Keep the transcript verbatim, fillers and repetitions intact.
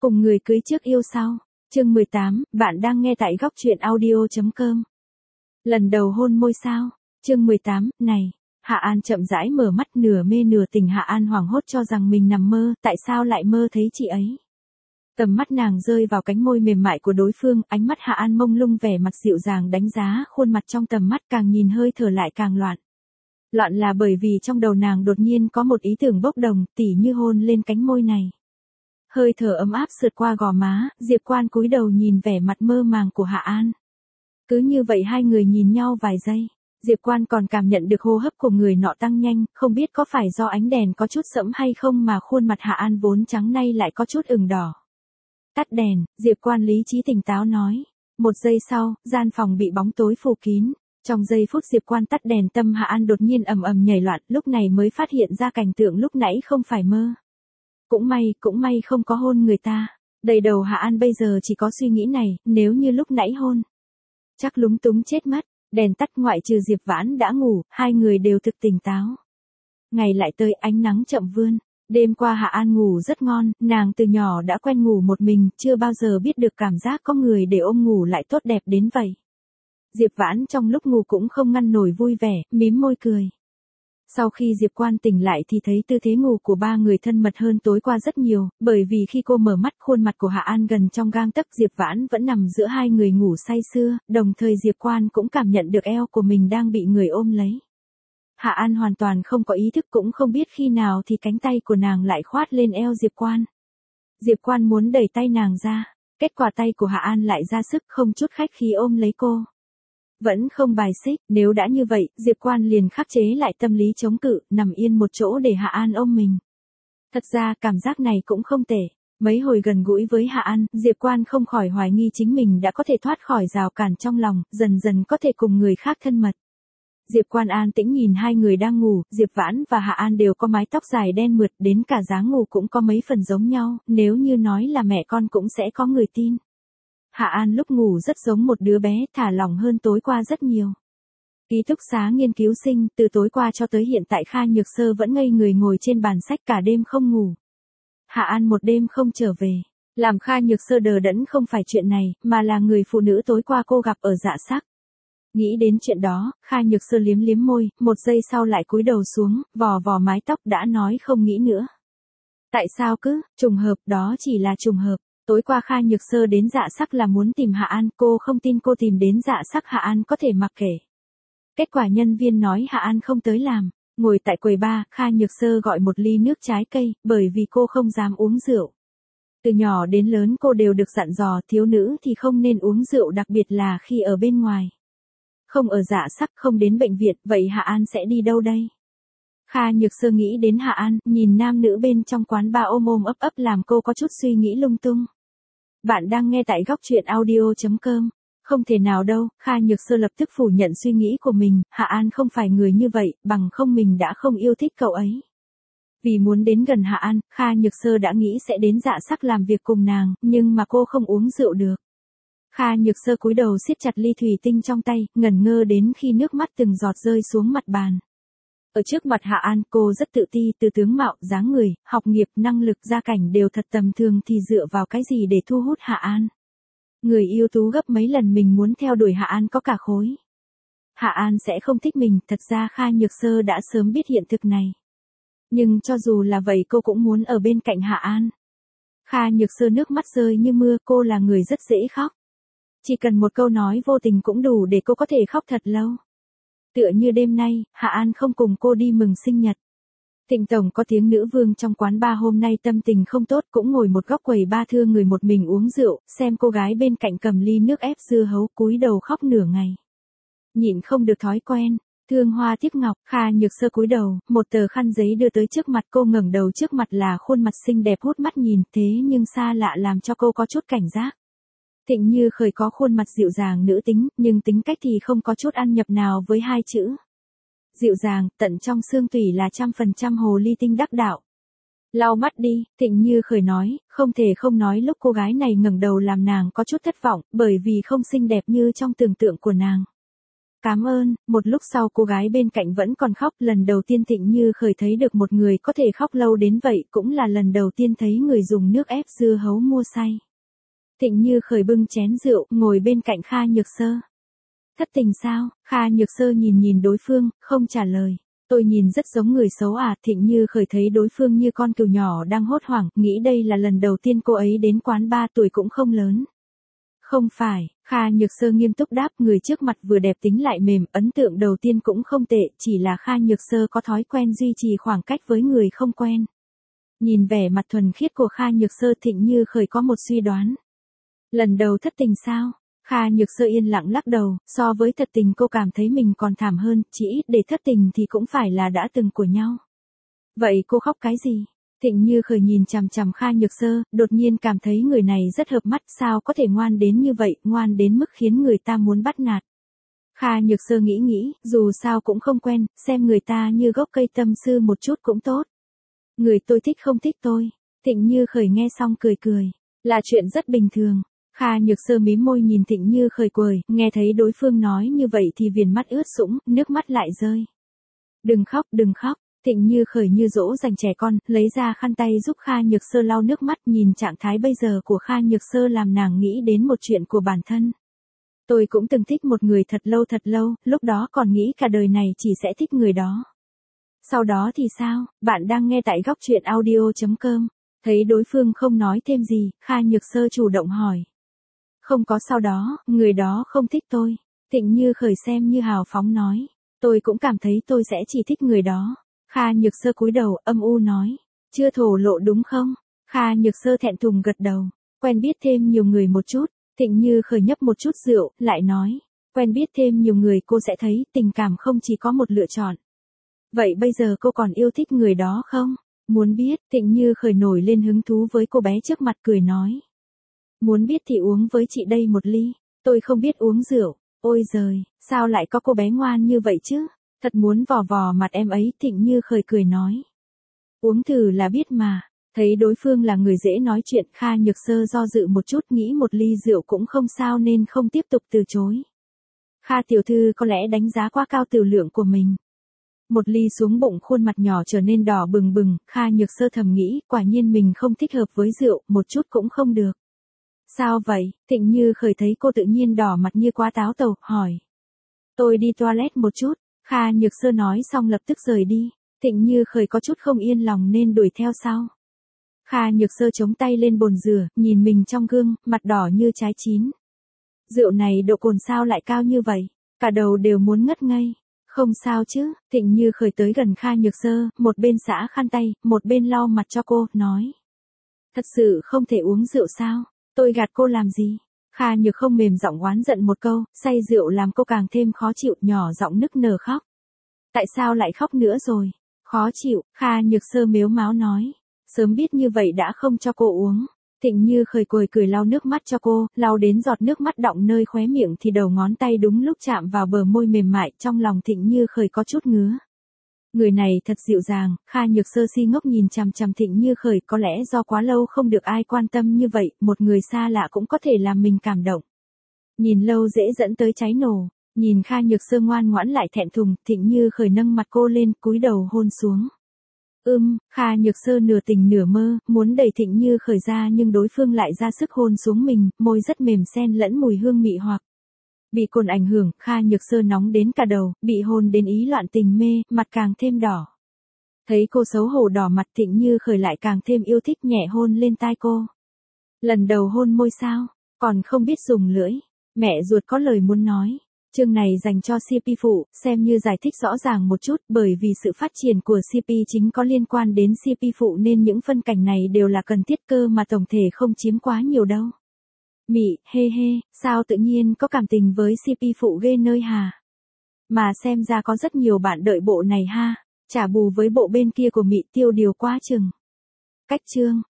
Cùng người cưới trước yêu sau. Chương mười tám, bạn đang nghe tại góc truyện audio chấm com. Lần đầu hôn môi sao? Chương mười tám, này. Hạ An chậm rãi mở mắt, nửa mê nửa tỉnh. Hạ An hoảng hốt cho rằng mình nằm mơ, tại sao lại mơ thấy chị ấy? Tầm mắt nàng rơi vào cánh môi mềm mại của đối phương, ánh mắt Hạ An mông lung, vẻ mặt dịu dàng đánh giá khuôn mặt trong tầm mắt, càng nhìn hơi thở lại càng loạn. Loạn là bởi vì trong đầu nàng đột nhiên có một ý tưởng bốc đồng, tỉ như hôn lên cánh môi này. Hơi thở ấm áp sượt qua gò má, Diệp Quan cúi đầu nhìn vẻ mặt mơ màng của Hạ An. Cứ như vậy hai người nhìn nhau vài giây, Diệp Quan còn cảm nhận được hô hấp của người nọ tăng nhanh, không biết có phải do ánh đèn có chút sẫm hay không mà khuôn mặt Hạ An vốn trắng nay lại có chút ửng đỏ. Tắt đèn, Diệp Quan lý trí tỉnh táo nói. Một giây sau, gian phòng bị bóng tối phủ kín. Trong giây phút Diệp Quan tắt đèn, tâm Hạ An đột nhiên ầm ầm nhảy loạn, lúc này mới phát hiện ra cảnh tượng lúc nãy không phải mơ. Cũng may, cũng may không có hôn người ta. Đầy đầu Hạ An bây giờ chỉ có suy nghĩ này, nếu như lúc nãy hôn, chắc lúng túng chết mất. Đèn tắt, ngoại trừ Diệp Vãn đã ngủ, hai người đều thực tỉnh táo. Ngày lại tới, ánh nắng chậm vươn. Đêm qua Hạ An ngủ rất ngon, nàng từ nhỏ đã quen ngủ một mình, chưa bao giờ biết được cảm giác có người để ôm ngủ lại tốt đẹp đến vậy. Diệp Vãn trong lúc ngủ cũng không ngăn nổi vui vẻ, mím môi cười. Sau khi Diệp Quan tỉnh lại thì thấy tư thế ngủ của ba người thân mật hơn tối qua rất nhiều, bởi vì khi cô mở mắt khuôn mặt của Hạ An gần trong gang tấc, Diệp Vãn vẫn nằm giữa hai người ngủ say sưa, đồng thời Diệp Quan cũng cảm nhận được eo của mình đang bị người ôm lấy. Hạ An hoàn toàn không có ý thức, cũng không biết khi nào thì cánh tay của nàng lại khoát lên eo Diệp Quan. Diệp Quan muốn đẩy tay nàng ra, kết quả tay của Hạ An lại ra sức, không chút khách khí ôm lấy cô. Vẫn không bài xích, nếu đã như vậy, Diệp Quan liền khắc chế lại tâm lý chống cự, nằm yên một chỗ để Hạ An ôm mình. Thật ra cảm giác này cũng không tệ. Mấy hồi gần gũi với Hạ An, Diệp Quan không khỏi hoài nghi chính mình đã có thể thoát khỏi rào cản trong lòng, dần dần có thể cùng người khác thân mật. Diệp Quan an tĩnh nhìn hai người đang ngủ, Diệp Vãn và Hạ An đều có mái tóc dài đen mượt, đến cả dáng ngủ cũng có mấy phần giống nhau, nếu như nói là mẹ con cũng sẽ có người tin. Hạ An lúc ngủ rất giống một đứa bé, thả lỏng hơn tối qua rất nhiều. Ký túc xá nghiên cứu sinh, từ tối qua cho tới hiện tại Kha Nhược Sơ vẫn ngây người ngồi trên bàn sách cả đêm không ngủ. Hạ An một đêm không trở về, làm Kha Nhược Sơ đờ đẫn không phải chuyện này, mà là người phụ nữ tối qua cô gặp ở Dạ Sắc. Nghĩ đến chuyện đó, Kha Nhược Sơ liếm liếm môi, một giây sau lại cúi đầu xuống, vò vò mái tóc, đã nói không nghĩ nữa. Tại sao cứ, trùng hợp, đó chỉ là trùng hợp. Tối qua Kha Nhược Sơ đến Dạ Sắc là muốn tìm Hạ An, cô không tin cô tìm đến Dạ Sắc Hạ An có thể mặc kệ. Kết quả nhân viên nói Hạ An không tới làm, ngồi tại quầy bar, Kha Nhược Sơ gọi một ly nước trái cây, bởi vì cô không dám uống rượu. Từ nhỏ đến lớn cô đều được dặn dò thiếu nữ thì không nên uống rượu, đặc biệt là khi ở bên ngoài. Không ở Dạ Sắc, không đến bệnh viện, vậy Hạ An sẽ đi đâu đây? Kha Nhược Sơ nghĩ đến Hạ An, nhìn nam nữ bên trong quán bar ôm ôm ấp ấp làm cô có chút suy nghĩ lung tung. Bạn đang nghe tại góc truyện audio chấm com. Không thể nào đâu, Kha Nhược Sơ lập tức phủ nhận suy nghĩ của mình, Hạ An không phải người như vậy, bằng không mình đã không yêu thích cậu ấy. Vì muốn đến gần Hạ An, Kha Nhược Sơ đã nghĩ sẽ đến Dạ Sắc làm việc cùng nàng, nhưng mà cô không uống rượu được. Kha Nhược Sơ cúi đầu siết chặt ly thủy tinh trong tay, ngẩn ngơ đến khi nước mắt từng giọt rơi xuống mặt bàn. Ở trước mặt Hạ An, cô rất tự ti, từ tướng mạo, dáng người, học nghiệp, năng lực, gia cảnh đều thật tầm thường, thì dựa vào cái gì để thu hút Hạ An? Người ưu tú gấp mấy lần mình muốn theo đuổi Hạ An có cả khối. Hạ An sẽ không thích mình, thật ra Kha Nhược Sơ đã sớm biết hiện thực này. Nhưng cho dù là vậy cô cũng muốn ở bên cạnh Hạ An. Kha Nhược Sơ nước mắt rơi như mưa, cô là người rất dễ khóc. Chỉ cần một câu nói vô tình cũng đủ để cô có thể khóc thật lâu. Tựa như đêm nay, Hạ An không cùng cô đi mừng sinh nhật. Thịnh tổng có tiếng nữ vương trong quán bar hôm nay tâm tình không tốt, cũng ngồi một góc quầy ba thưa người một mình uống rượu, xem cô gái bên cạnh cầm ly nước ép dưa hấu cúi đầu khóc nửa ngày. Nhịn không được thói quen, thương hoa tiếc ngọc, Kha Nhược Sơ cúi đầu, một tờ khăn giấy đưa tới trước mặt cô, ngẩng đầu trước mặt là khuôn mặt xinh đẹp hút mắt nhìn, thế nhưng xa lạ làm cho cô có chút cảnh giác. Thịnh Như Khởi có khuôn mặt dịu dàng nữ tính, nhưng tính cách thì không có chút ăn nhập nào với hai chữ. Dịu dàng, tận trong xương tủy là trăm phần trăm hồ ly tinh đắc đạo. Lau mắt đi, Thịnh Như Khởi nói, không thể không nói lúc cô gái này ngẩng đầu làm nàng có chút thất vọng, bởi vì không xinh đẹp như trong tưởng tượng của nàng. Cảm ơn, một lúc sau cô gái bên cạnh vẫn còn khóc, lần đầu tiên Thịnh Như Khởi thấy được một người có thể khóc lâu đến vậy, cũng là lần đầu tiên thấy người dùng nước ép dưa hấu mua say. Thịnh Như Khởi bưng chén rượu, ngồi bên cạnh Kha Nhược Sơ. Thất tình sao? Kha Nhược Sơ nhìn nhìn đối phương, không trả lời. Tôi nhìn rất giống người xấu à? Thịnh Như Khởi thấy đối phương như con cừu nhỏ đang hốt hoảng, nghĩ đây là lần đầu tiên cô ấy đến quán ba, tuổi cũng không lớn. Không phải, Kha Nhược Sơ nghiêm túc đáp, người trước mặt vừa đẹp tính lại mềm, ấn tượng đầu tiên cũng không tệ, chỉ là Kha Nhược Sơ có thói quen duy trì khoảng cách với người không quen. Nhìn vẻ mặt thuần khiết của Kha Nhược Sơ, Thịnh Như Khởi có một suy đoán. Lần đầu thất tình sao? Kha Nhược Sơ yên lặng lắc đầu, so với thật tình cô cảm thấy mình còn thảm hơn, chỉ ít để thất tình thì cũng phải là đã từng của nhau. Vậy cô khóc cái gì? Thịnh Như Khởi nhìn chằm chằm Kha Nhược Sơ, đột nhiên cảm thấy người này rất hợp mắt, sao có thể ngoan đến như vậy, ngoan đến mức khiến người ta muốn bắt nạt. Kha Nhược Sơ nghĩ nghĩ, dù sao cũng không quen, xem người ta như gốc cây tâm sư một chút cũng tốt. Người tôi thích không thích tôi. Thịnh Như Khởi nghe xong cười cười, là chuyện rất bình thường. Kha Nhược Sơ mím môi nhìn Thịnh Như Khởi cười, nghe thấy đối phương nói như vậy thì viền mắt ướt sũng, nước mắt lại rơi. Đừng khóc, đừng khóc. Thịnh Như Khởi như dỗ dành trẻ con, lấy ra khăn tay giúp Kha Nhược Sơ lau nước mắt, nhìn trạng thái bây giờ của Kha Nhược Sơ làm nàng nghĩ đến một chuyện của bản thân. Tôi cũng từng thích một người thật lâu thật lâu, lúc đó còn nghĩ cả đời này chỉ sẽ thích người đó. Sau đó thì sao? Bạn đang nghe tại góc truyện audio chấm com. Thấy đối phương không nói thêm gì, Kha Nhược Sơ chủ động hỏi. Không có sau đó, người đó không thích tôi. Thịnh Như Khởi xem như hào phóng nói. Tôi cũng cảm thấy tôi sẽ chỉ thích người đó. Kha Nhược Sơ cúi đầu, âm u nói. Chưa thổ lộ đúng không? Kha Nhược Sơ thẹn thùng gật đầu. Quen biết thêm nhiều người một chút. Thịnh Như Khởi nhấp một chút rượu, lại nói. Quen biết thêm nhiều người cô sẽ thấy tình cảm không chỉ có một lựa chọn. Vậy bây giờ cô còn yêu thích người đó không? Muốn biết, Thịnh Như Khởi nổi lên hứng thú với cô bé trước mặt cười nói. Muốn biết thì uống với chị đây một ly. Tôi không biết uống rượu. Ôi giời, sao lại có cô bé ngoan như vậy chứ? Thật muốn vò vò mặt em ấy. Thịnh Như Khởi cười nói. Uống thử là biết mà. Thấy đối phương là người dễ nói chuyện, Kha Nhược Sơ do dự một chút, nghĩ một ly rượu cũng không sao nên không tiếp tục từ chối. Kha tiểu thư có lẽ đánh giá quá cao tiểu lượng của mình. Một ly xuống bụng, khuôn mặt nhỏ trở nên đỏ bừng bừng, Kha Nhược Sơ thầm nghĩ, quả nhiên mình không thích hợp với rượu, một chút cũng không được. Sao vậy? Thịnh Như Khởi thấy cô tự nhiên đỏ mặt như quá táo tàu, hỏi. Tôi đi toilet một chút. Kha Nhược Sơ nói xong lập tức rời đi. Thịnh Như Khởi có chút không yên lòng nên đuổi theo sau. Kha Nhược Sơ chống tay lên bồn rửa, nhìn mình trong gương, mặt đỏ như trái chín. Rượu này độ cồn sao lại cao như vậy? Cả đầu đều muốn ngất ngây. Không sao chứ? Thịnh Như Khởi tới gần Kha Nhược Sơ, một bên xả khăn tay, một bên lau mặt cho cô, nói. Thật sự không thể uống rượu sao? Tôi gạt cô làm gì? Kha Nhược không mềm giọng oán giận một câu, say rượu làm cô càng thêm khó chịu, nhỏ giọng nức nở khóc. Tại sao lại khóc nữa rồi? Khó chịu, Kha Nhược Sơ mếu máo nói. Sớm biết như vậy đã không cho cô uống. Thịnh Như Khởi cười cười lau nước mắt cho cô, lau đến giọt nước mắt đọng nơi khóe miệng thì đầu ngón tay đúng lúc chạm vào bờ môi mềm mại, trong lòng Thịnh Như Khởi có chút ngứa. Người này thật dịu dàng. Kha Nhược Sơ si ngốc nhìn chằm chằm Thịnh Như Khởi, có lẽ do quá lâu không được ai quan tâm như vậy, một người xa lạ cũng có thể làm mình cảm động. Nhìn lâu dễ dẫn tới cháy nổ. Nhìn Kha Nhược Sơ ngoan ngoãn lại thẹn thùng, Thịnh Như Khởi nâng mặt cô lên, cúi đầu hôn xuống. Ưm, Kha Nhược Sơ nửa tỉnh nửa mơ, muốn đẩy Thịnh Như Khởi ra nhưng đối phương lại ra sức hôn xuống mình, môi rất mềm xen lẫn mùi hương mị hoặc. Bị cồn ảnh hưởng, Kha Nhược Sơ nóng đến cả đầu, bị hôn đến ý loạn tình mê, mặt càng thêm đỏ. Thấy cô xấu hổ đỏ mặt, Thịnh Như Khởi lại càng thêm yêu thích nhẹ hôn lên tai cô. Lần đầu hôn môi sao, còn không biết dùng lưỡi. Mẹ ruột có lời muốn nói. Chương này dành cho xê pê phụ, xem như giải thích rõ ràng một chút, bởi vì sự phát triển của xê pê chính có liên quan đến xê pê phụ nên những phân cảnh này đều là cần thiết, cơ mà tổng thể không chiếm quá nhiều đâu. Mị, hê hê, sao tự nhiên có cảm tình với xê pê phụ ghê nơi hà. Mà xem ra có rất nhiều bạn đợi bộ này ha, trả bù với bộ bên kia của Mị Tiêu điều quá chừng. Cách chương.